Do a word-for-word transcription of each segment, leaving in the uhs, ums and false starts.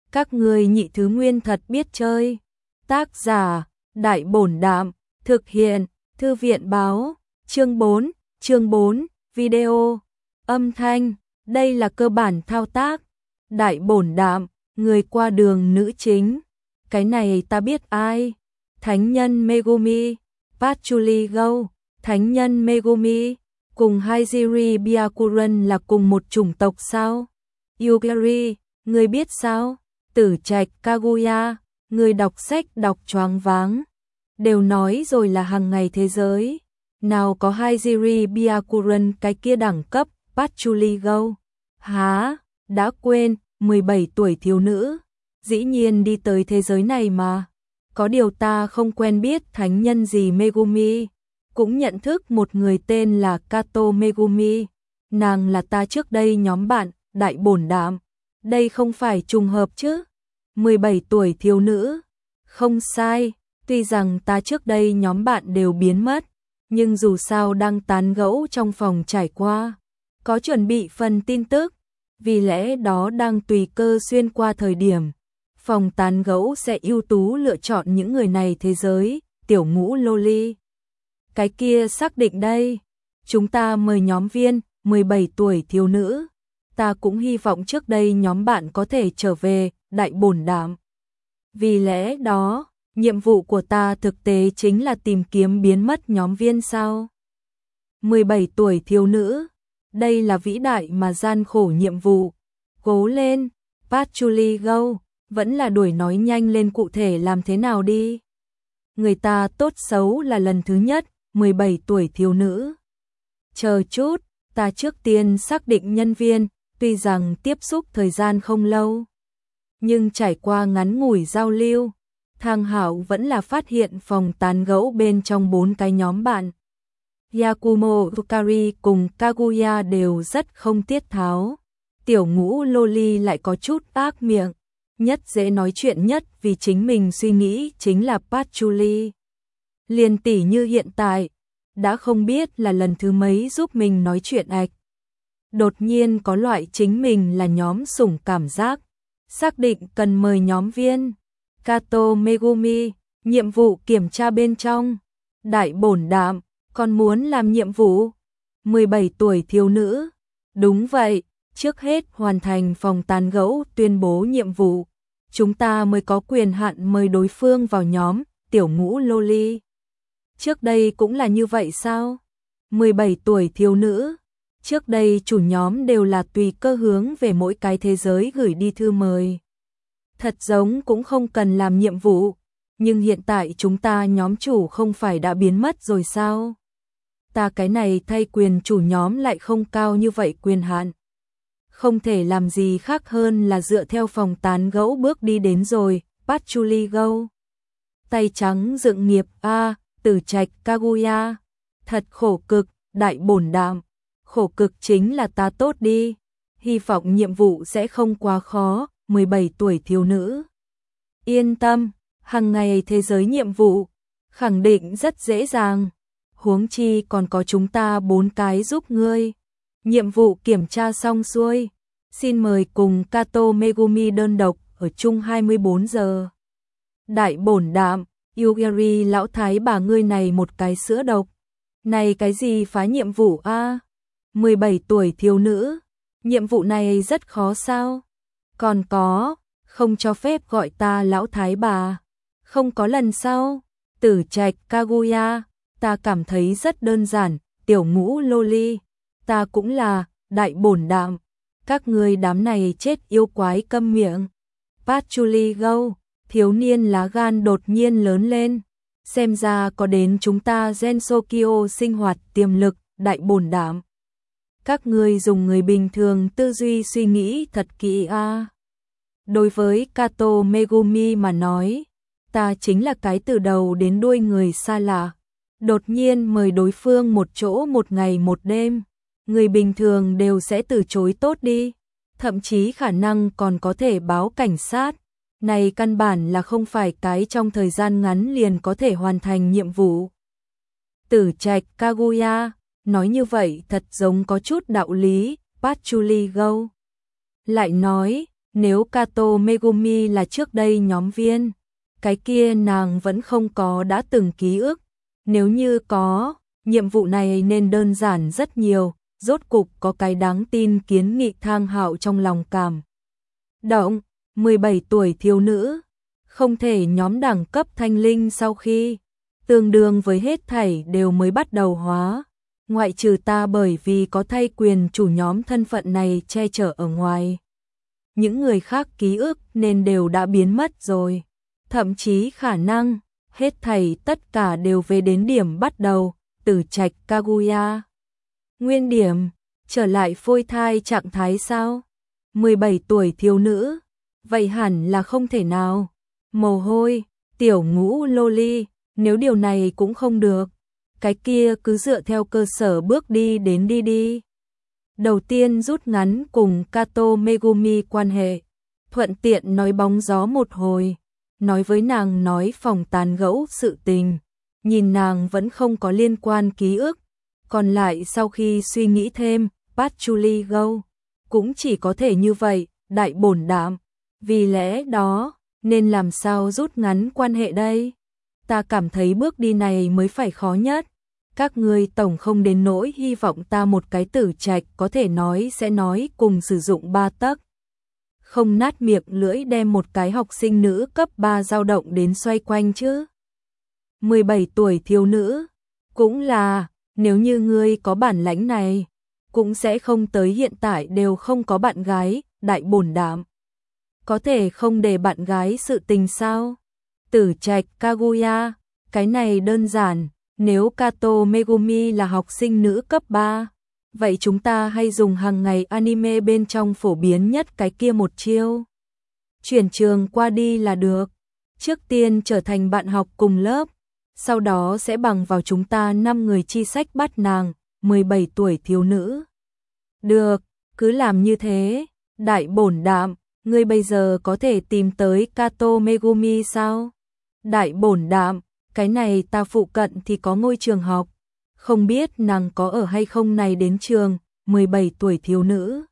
Các ngươi nhị thứ nguyên thật biết chơi. Tác giả, Đại Bổn Đạm, thực hiện, Thư viện Báo, chương bốn, chương bốn, video, âm thanh, đây là cơ bản thao tác. Đại Bổn Đạm, người qua đường nữ chính. Cái này ta biết ai? Thánh nhân Megumi, Patchouli Go, Thánh nhân Megumi, cùng Haijiri Byakuran là cùng một chủng tộc sao? Yugiri, người biết sao? Tử Trạch Kaguya, người đọc sách đọc choáng váng. Đều nói rồi là hàng ngày thế giới. Nào có Haijiri Byakuran cái kia đẳng cấp, Patchouli Go. Há, đã quên, mười bảy tuổi thiếu nữ. Dĩ nhiên đi tới thế giới này mà. Có điều ta không quen biết thánh nhân gì Megumi. Cũng nhận thức một người tên là Kato Megumi. Nàng là ta trước đây nhóm bạn, Đại Bổn Đạm. Đây không phải trùng hợp chứ? mười bảy tuổi thiếu nữ. Không sai, tuy rằng ta trước đây nhóm bạn đều biến mất, nhưng dù sao đang tán gẫu trong phòng trải qua. Có chuẩn bị phần tin tức, vì lẽ đó đang tùy cơ xuyên qua thời điểm. Phòng tán gẫu sẽ ưu tú lựa chọn những người này thế giới, tiểu ngũ loli. Cái kia xác định đây. Chúng ta mời nhóm viên, mười bảy tuổi thiếu nữ. Ta cũng hy vọng trước đây nhóm bạn có thể trở về, Đại Bổn Đạm. Vì lẽ đó, nhiệm vụ của ta thực tế chính là tìm kiếm biến mất nhóm viên sao. mười bảy tuổi thiếu nữ. Đây là vĩ đại mà gian khổ nhiệm vụ. Cố lên, Patchouli Go, vẫn là đuổi nói nhanh lên cụ thể làm thế nào đi. Người ta tốt xấu là lần thứ nhất, mười bảy tuổi thiếu nữ. Chờ chút, ta trước tiên xác định nhân viên, tuy rằng tiếp xúc thời gian không lâu. Nhưng trải qua ngắn ngủi giao lưu, Thang Hảo vẫn là phát hiện phòng tán gẫu bên trong bốn cái nhóm bạn. Yakumo Yukari cùng Kaguya đều rất không tiết tháo. Tiểu ngũ loli lại có chút ác miệng. Nhất dễ nói chuyện nhất vì chính mình suy nghĩ chính là Patchouli. Liền tỷ như hiện tại, đã không biết là lần thứ mấy giúp mình nói chuyện ạch. Đột nhiên có loại chính mình là nhóm sủng cảm giác. Xác định cần mời nhóm viên. Kato Megumi, nhiệm vụ kiểm tra bên trong. Đại Bổn Đạm, còn muốn làm nhiệm vụ. mười bảy tuổi thiếu nữ. Đúng vậy, trước hết hoàn thành phòng tán gẫu tuyên bố nhiệm vụ. Chúng ta mới có quyền hạn mời đối phương vào nhóm, tiểu ngũ loli. Trước đây cũng là như vậy sao? mười bảy tuổi thiếu nữ. Trước đây chủ nhóm đều là tùy cơ hướng về mỗi cái thế giới gửi đi thư mời. Thật giống cũng không cần làm nhiệm vụ, nhưng hiện tại chúng ta nhóm chủ không phải đã biến mất rồi sao? Ta cái này thay quyền chủ nhóm lại không cao như vậy quyền hạn. Không thể làm gì khác hơn là dựa theo phòng tán gẫu bước đi đến rồi, Patchouli Go. Tay trắng dựng nghiệp a, Tử Trạch Kaguya. Thật khổ cực, Đại Bổn Đạm. Khổ cực chính là ta tốt đi. Hy vọng nhiệm vụ sẽ không quá khó, mười bảy tuổi thiếu nữ. Yên tâm, hàng ngày thế giới nhiệm vụ, khẳng định rất dễ dàng. Huống chi còn có chúng ta bốn cái giúp ngươi. Nhiệm vụ kiểm tra xong xuôi. Xin mời cùng Kato Megumi đơn độc ở chung hai mươi bốn giờ. Đại Bổn Đạm, Yugiri lão thái bà ngươi này một cái sữa độc. Này cái gì phá nhiệm vụ a? mười bảy tuổi thiếu nữ. Nhiệm vụ này rất khó sao? Còn có, không cho phép gọi ta lão thái bà. Không có lần sau. Tử Trạch Kaguya, ta cảm thấy rất đơn giản, tiểu ngũ loli. Ta cũng là, Đại Bổn Đạm. Các ngươi đám này chết yêu quái câm miệng. Patchouli Go, thiếu niên lá gan đột nhiên lớn lên. Xem ra có đến chúng ta Gensokyo sinh hoạt tiềm lực, Đại Bổn Đạm. Các ngươi dùng người bình thường tư duy suy nghĩ thật kỹ a. À. Đối với Kato Megumi mà nói, ta chính là cái từ đầu đến đuôi người xa lạ. Đột nhiên mời đối phương một chỗ một ngày một đêm. Người bình thường đều sẽ từ chối tốt đi, thậm chí khả năng còn có thể báo cảnh sát. Này căn bản là không phải cái trong thời gian ngắn liền có thể hoàn thành nhiệm vụ. Tử Trạch Kaguya, nói như vậy thật giống có chút đạo lý, Patchouli Go. Lại nói, nếu Kato Megumi là trước đây nhóm viên, cái kia nàng vẫn không có đã từng ký ức. Nếu như có, nhiệm vụ này nên đơn giản rất nhiều, rốt cục có cái đáng tin kiến nghị Thang Hạo trong lòng cảm động. mười bảy tuổi thiếu nữ, không thể nhóm đẳng cấp thanh linh sau khi tương đương với hết thảy đều mới bắt đầu hóa. Ngoại trừ ta bởi vì có thay quyền chủ nhóm thân phận này che chở ở ngoài. Những người khác ký ức nên đều đã biến mất rồi. Thậm chí khả năng, hết thảy tất cả đều về đến điểm bắt đầu, Tử Trạch Kaguya. Nguyên điểm, trở lại phôi thai trạng thái sao? mười bảy tuổi thiếu nữ, vậy hẳn là không thể nào. Mồ hôi, tiểu ngũ loli, nếu điều này cũng không được, cái kia cứ dựa theo cơ sở bước đi đến đi đi. Đầu tiên rút ngắn cùng Kato Megumi quan hệ, thuận tiện nói bóng gió một hồi, nói với nàng nói phòng tán gẫu sự tình, nhìn nàng vẫn không có liên quan ký ức, còn lại sau khi suy nghĩ thêm, Patchouli Go, cũng chỉ có thể như vậy, đại bổn đạm, vì lẽ đó, nên làm sao rút ngắn quan hệ đây? Ta cảm thấy bước đi này mới phải khó nhất. Các ngươi tổng không đến nỗi hy vọng ta một cái Tử Trạch có thể nói sẽ nói cùng sử dụng ba tấc. Không nát miệng lưỡi đem một cái học sinh nữ cấp ba dao động đến xoay quanh chứ. mười bảy tuổi thiếu nữ, cũng là, nếu như ngươi có bản lãnh này, cũng sẽ không tới hiện tại đều không có bạn gái, đại bổn đạm. Có thể không để bạn gái sự tình sao? Tử Trạch Kaguya, cái này đơn giản. Nếu Kato Megumi là học sinh nữ cấp ba, vậy chúng ta hay dùng hàng ngày anime bên trong phổ biến nhất cái kia một chiêu. Chuyển trường qua đi là được. Trước tiên trở thành bạn học cùng lớp, sau đó sẽ bằng vào chúng ta năm người chi sách bắt nàng, mười bảy tuổi thiếu nữ. Được, cứ làm như thế. Đại bổn đạm, ngươi bây giờ có thể tìm tới Kato Megumi sao? Đại bổn đạm, cái này ta phụ cận thì có ngôi trường học, không biết nàng có ở hay không này đến trường, mười bảy tuổi thiếu nữ.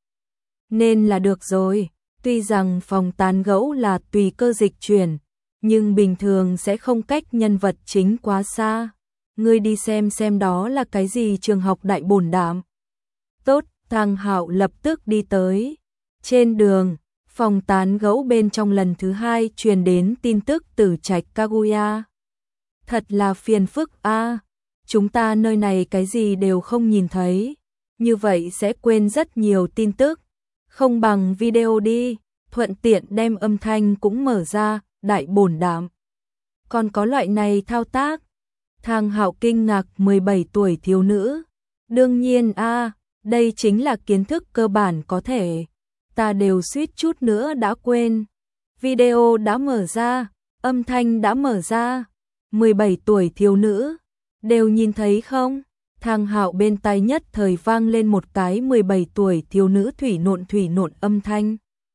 Nên là được rồi, tuy rằng phòng tán gẫu là tùy cơ dịch chuyển, nhưng bình thường sẽ không cách nhân vật chính quá xa. Ngươi đi xem xem đó là cái gì trường học đại bổn đạm. Tốt, Thang Hạo lập tức đi tới. Trên đường, phòng tán gẫu bên trong lần thứ hai truyền đến tin tức Tử Trạch Kaguya. Thật là phiền phức a, à, chúng ta nơi này cái gì đều không nhìn thấy, như vậy sẽ quên rất nhiều tin tức. Không bằng video đi, thuận tiện đem âm thanh cũng mở ra, đại bổn đạm. Còn có loại này thao tác? Thang Hạo kinh ngạc, mười bảy tuổi thiếu nữ. Đương nhiên a, à, đây chính là kiến thức cơ bản có thể. Ta đều suýt chút nữa đã quên. Video đã mở ra, âm thanh đã mở ra. mười bảy tuổi thiếu nữ, đều nhìn thấy không? Thang Hạo bên tai nhất thời vang lên một cái mười bảy tuổi thiếu nữ thủy nộn thủy nộn âm thanh.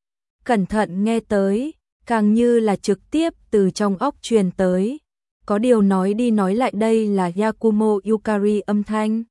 Cẩn thận nghe tới, càng như là trực tiếp từ trong óc truyền tới. Có điều nói đi nói lại đây là Yakumo Yukari âm thanh.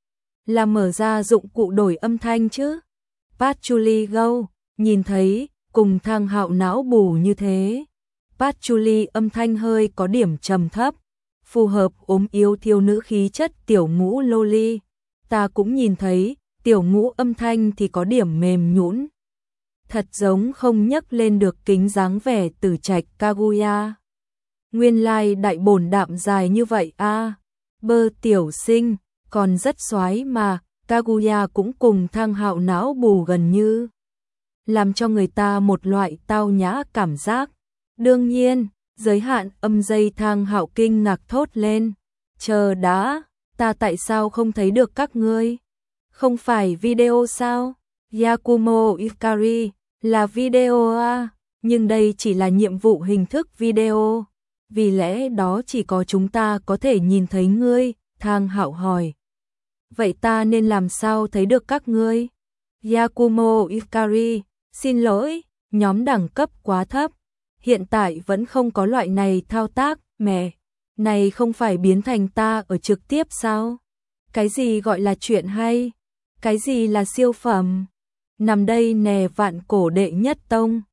Là mở ra dụng cụ đổi âm thanh chứ? Patchouli Go, nhìn thấy, cùng Thang Hạo não bù như thế. Patchouli âm thanh hơi có điểm trầm thấp, phù hợp ốm yếu thiếu nữ khí chất tiểu ngũ loli. Ta cũng nhìn thấy, tiểu ngũ âm thanh thì có điểm mềm nhũn. Thật giống không nhấc lên được kính dáng vẻ Tử Trạch Kaguya. Nguyên lai đại bổn đạm dài như vậy a. À. Bơ tiểu sinh, còn rất xoái mà, Kaguya cũng cùng Thang Hạo não bù gần như. Làm cho người ta một loại tao nhã cảm giác. Đương nhiên, giới hạn âm dây Thang Hạo kinh ngạc thốt lên. Chờ đã, ta tại sao không thấy được các ngươi? Không phải video sao? Yakumo Yukari, là video à, nhưng đây chỉ là nhiệm vụ hình thức video. Vì lẽ đó chỉ có chúng ta có thể nhìn thấy ngươi, Thang Hạo hỏi. Vậy ta nên làm sao thấy được các ngươi? Yakumo Yukari, xin lỗi, nhóm đẳng cấp quá thấp. Hiện tại vẫn không có loại này thao tác, mẹ. Này không phải biến thành ta ở trực tiếp sao? Cái gì gọi là chuyện hay? Cái gì là siêu phẩm? nằm đây nè vạn cổ đệ nhất tông.